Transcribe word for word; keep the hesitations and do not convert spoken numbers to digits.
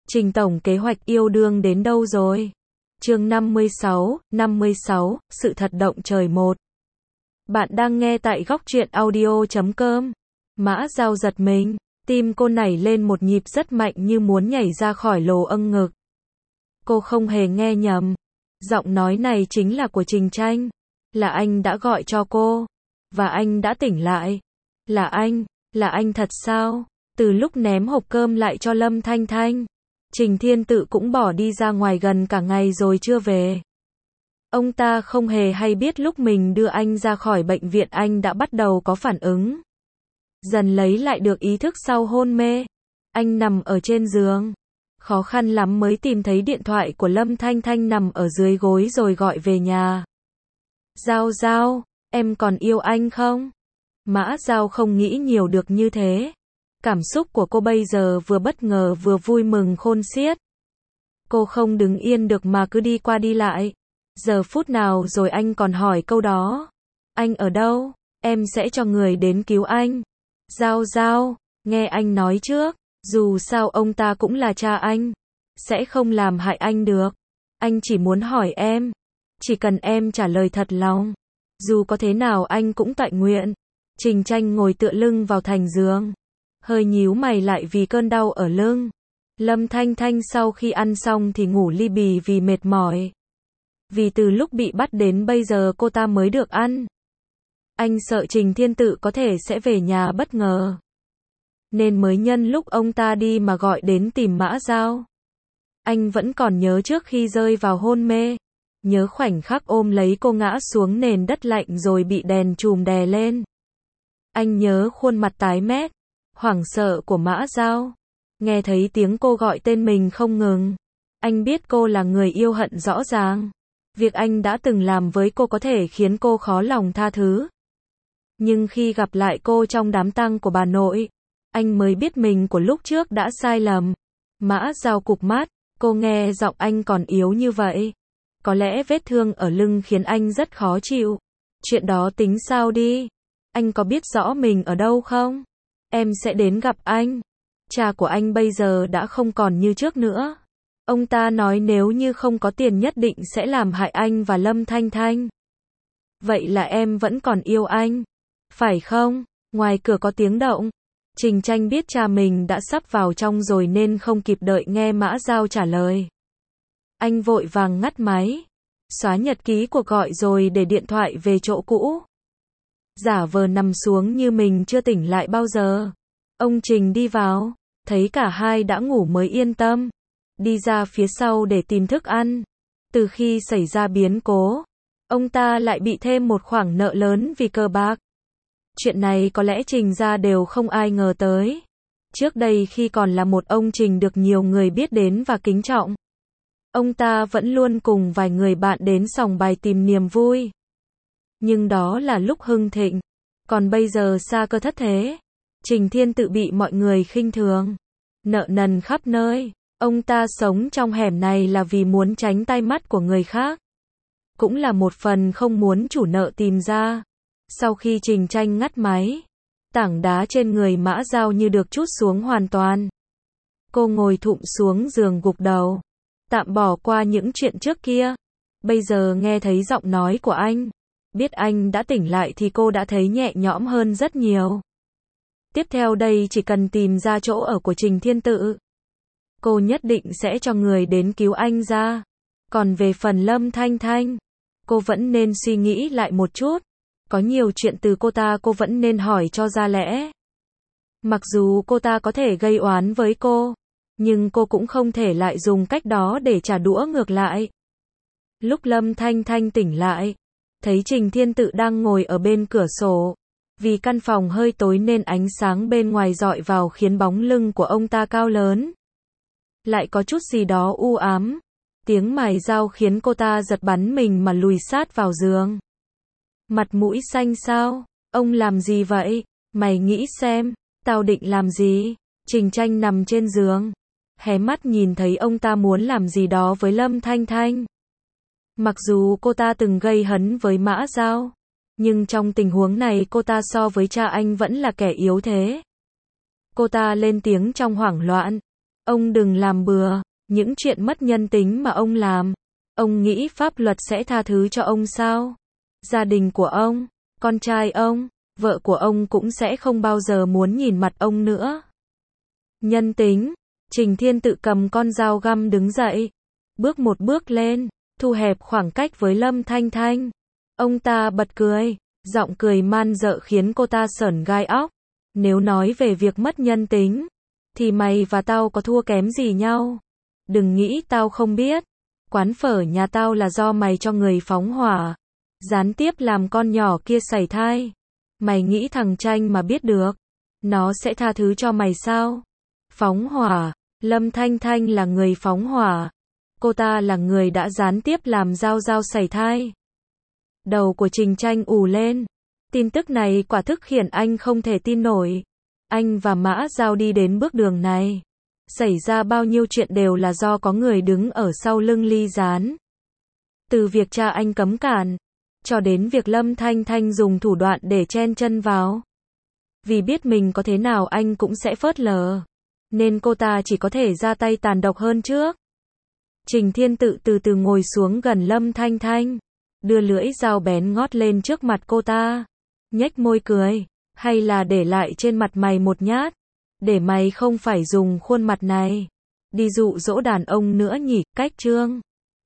Trình tổng kế hoạch yêu đương đến đâu rồi? Chương năm mươi sáu, năm mươi sáu, sự thật động trời một. Bạn đang nghe tại góc truyện audio chấm com. Mã Dao giật mình, tim cô nảy lên một nhịp rất mạnh như muốn nhảy ra khỏi lồ âng ngực. Cô không hề nghe nhầm. Giọng nói này chính là của Trình Tranh. Là anh đã gọi cho cô. Và anh đã tỉnh lại. Là anh, là anh thật sao? Từ lúc ném hộp cơm lại cho Lâm Thanh Thanh, Trình Thiên Tự cũng bỏ đi ra ngoài gần cả ngày rồi chưa về. Ông ta không hề hay biết lúc mình đưa anh ra khỏi bệnh viện anh đã bắt đầu có phản ứng. Dần lấy lại được ý thức sau hôn mê. Anh nằm ở trên giường. Khó khăn lắm mới tìm thấy điện thoại của Lâm Thanh Thanh nằm ở dưới gối rồi gọi về nhà. Dao Dao, em còn yêu anh không? Mã Dao không nghĩ nhiều được như thế. Cảm xúc của cô bây giờ vừa bất ngờ vừa vui mừng khôn xiết. Cô không đứng yên được mà cứ đi qua đi lại. Giờ phút nào rồi anh còn hỏi câu đó. Anh ở đâu? Em sẽ cho người đến cứu anh. Dao Dao, nghe anh nói trước. Dù sao ông ta cũng là cha anh. Sẽ không làm hại anh được. Anh chỉ muốn hỏi em. Chỉ cần em trả lời thật lòng. Dù có thế nào anh cũng tọa nguyện. Trình Tranh ngồi tựa lưng vào thành giường. Hơi nhíu mày lại vì cơn đau ở lưng. Lâm Thanh Thanh sau khi ăn xong thì ngủ li bì vì mệt mỏi. Vì từ lúc bị bắt đến bây giờ cô ta mới được ăn. Anh sợ Trình Thiên Tự có thể sẽ về nhà bất ngờ. Nên mới nhân lúc ông ta đi mà gọi đến tìm Mã Dao. Anh vẫn còn nhớ trước khi rơi vào hôn mê. Nhớ khoảnh khắc ôm lấy cô ngã xuống nền đất lạnh rồi bị đèn chùm đè lên. Anh nhớ khuôn mặt tái mét, hoảng sợ của Mã Dao. Nghe thấy tiếng cô gọi tên mình không ngừng. Anh biết cô là người yêu hận rõ ràng. Việc anh đã từng làm với cô có thể khiến cô khó lòng tha thứ. Nhưng khi gặp lại cô trong đám tang của bà nội, anh mới biết mình của lúc trước đã sai lầm. Mã Dao cụp mắt, cô nghe giọng anh còn yếu như vậy. Có lẽ vết thương ở lưng khiến anh rất khó chịu. Chuyện đó tính sao đi? Anh có biết rõ mình ở đâu không? Em sẽ đến gặp anh. Cha của anh bây giờ đã không còn như trước nữa. Ông ta nói nếu như không có tiền nhất định sẽ làm hại anh và Lâm Thanh Thanh. Vậy là em vẫn còn yêu anh, phải không? Ngoài cửa có tiếng động. Trình Tranh biết cha mình đã sắp vào trong rồi nên không kịp đợi nghe Mã Dao trả lời. Anh vội vàng ngắt máy. Xóa nhật ký cuộc gọi rồi để điện thoại về chỗ cũ. Giả vờ nằm xuống như mình chưa tỉnh lại bao giờ. Ông Trình đi vào, thấy cả hai đã ngủ mới yên tâm. Đi ra phía sau để tìm thức ăn. Từ khi xảy ra biến cố, ông ta lại bị thêm một khoản nợ lớn vì cờ bạc. Chuyện này có lẽ Trình ra đều không ai ngờ tới. Trước đây khi còn là một ông Trình được nhiều người biết đến và kính trọng, ông ta vẫn luôn cùng vài người bạn đến sòng bài tìm niềm vui. Nhưng đó là lúc hưng thịnh. Còn bây giờ xa cơ thất thế. Trình Thiên Tự bị mọi người khinh thường. Nợ nần khắp nơi. Ông ta sống trong hẻm này là vì muốn tránh tai mắt của người khác. Cũng là một phần không muốn chủ nợ tìm ra. Sau khi Trình Tranh ngắt máy, tảng đá trên người Mã Dao như được trút xuống hoàn toàn. Cô ngồi thụp xuống giường gục đầu. Tạm bỏ qua những chuyện trước kia. Bây giờ nghe thấy giọng nói của anh. Biết anh đã tỉnh lại thì cô đã thấy nhẹ nhõm hơn rất nhiều. Tiếp theo đây chỉ cần tìm ra chỗ ở của Trình Thiên Tự. Cô nhất định sẽ cho người đến cứu anh ra. Còn về phần Lâm Thanh Thanh, cô vẫn nên suy nghĩ lại một chút. Có nhiều chuyện từ cô ta cô vẫn nên hỏi cho ra lẽ. Mặc dù cô ta có thể gây oán với cô, nhưng cô cũng không thể lại dùng cách đó để trả đũa ngược lại. Lúc Lâm Thanh Thanh tỉnh lại, thấy Trình Thiên Tự đang ngồi ở bên cửa sổ. Vì căn phòng hơi tối nên ánh sáng bên ngoài rọi vào khiến bóng lưng của ông ta cao lớn. Lại có chút gì đó u ám. Tiếng mài dao khiến cô ta giật bắn mình mà lùi sát vào giường. Mặt mũi xanh sao? Ông làm gì vậy? Mày nghĩ xem, tao định làm gì? Trình Tranh nằm trên giường. Hé mắt nhìn thấy ông ta muốn làm gì đó với Lâm Thanh Thanh. Mặc dù cô ta từng gây hấn với Mã Dao, nhưng trong tình huống này cô ta so với cha anh vẫn là kẻ yếu thế. Cô ta lên tiếng trong hoảng loạn. Ông đừng làm bừa, những chuyện mất nhân tính mà ông làm. Ông nghĩ pháp luật sẽ tha thứ cho ông sao? Gia đình của ông, con trai ông, vợ của ông cũng sẽ không bao giờ muốn nhìn mặt ông nữa. Nhân tính, Trình Thiên Tự cầm con dao găm đứng dậy, bước một bước lên, thu hẹp khoảng cách với Lâm Thanh Thanh. Ông ta bật cười, giọng cười man dợ khiến cô ta sởn gai óc. Nếu nói về việc mất nhân tính, thì mày và tao có thua kém gì nhau? Đừng nghĩ tao không biết. Quán phở nhà tao là do mày cho người phóng hỏa, gián tiếp làm con nhỏ kia sảy thai. Mày nghĩ thằng Tranh mà biết được, nó sẽ tha thứ cho mày sao? Phóng hỏa, Lâm Thanh Thanh là người phóng hỏa. Cô ta là người đã gián tiếp làm Giao Giao sảy thai. Đầu của Trình Tranh ù lên. Tin tức này quả thực khiến anh không thể tin nổi. Anh và Mã Giao đi đến bước đường này. Xảy ra bao nhiêu chuyện đều là do có người đứng ở sau lưng Ly Gián. Từ việc cha anh cấm cản, cho đến việc Lâm Thanh Thanh dùng thủ đoạn để chen chân vào. Vì biết mình có thế nào anh cũng sẽ phớt lờ, nên cô ta chỉ có thể ra tay tàn độc hơn trước. Trình Thiên Tự từ từ ngồi xuống gần Lâm Thanh Thanh, đưa lưỡi dao bén ngót lên trước mặt cô ta, nhếch môi cười, hay là để lại trên mặt mày một nhát, để mày không phải dùng khuôn mặt này đi dụ dỗ đàn ông nữa nhỉ? Cách chương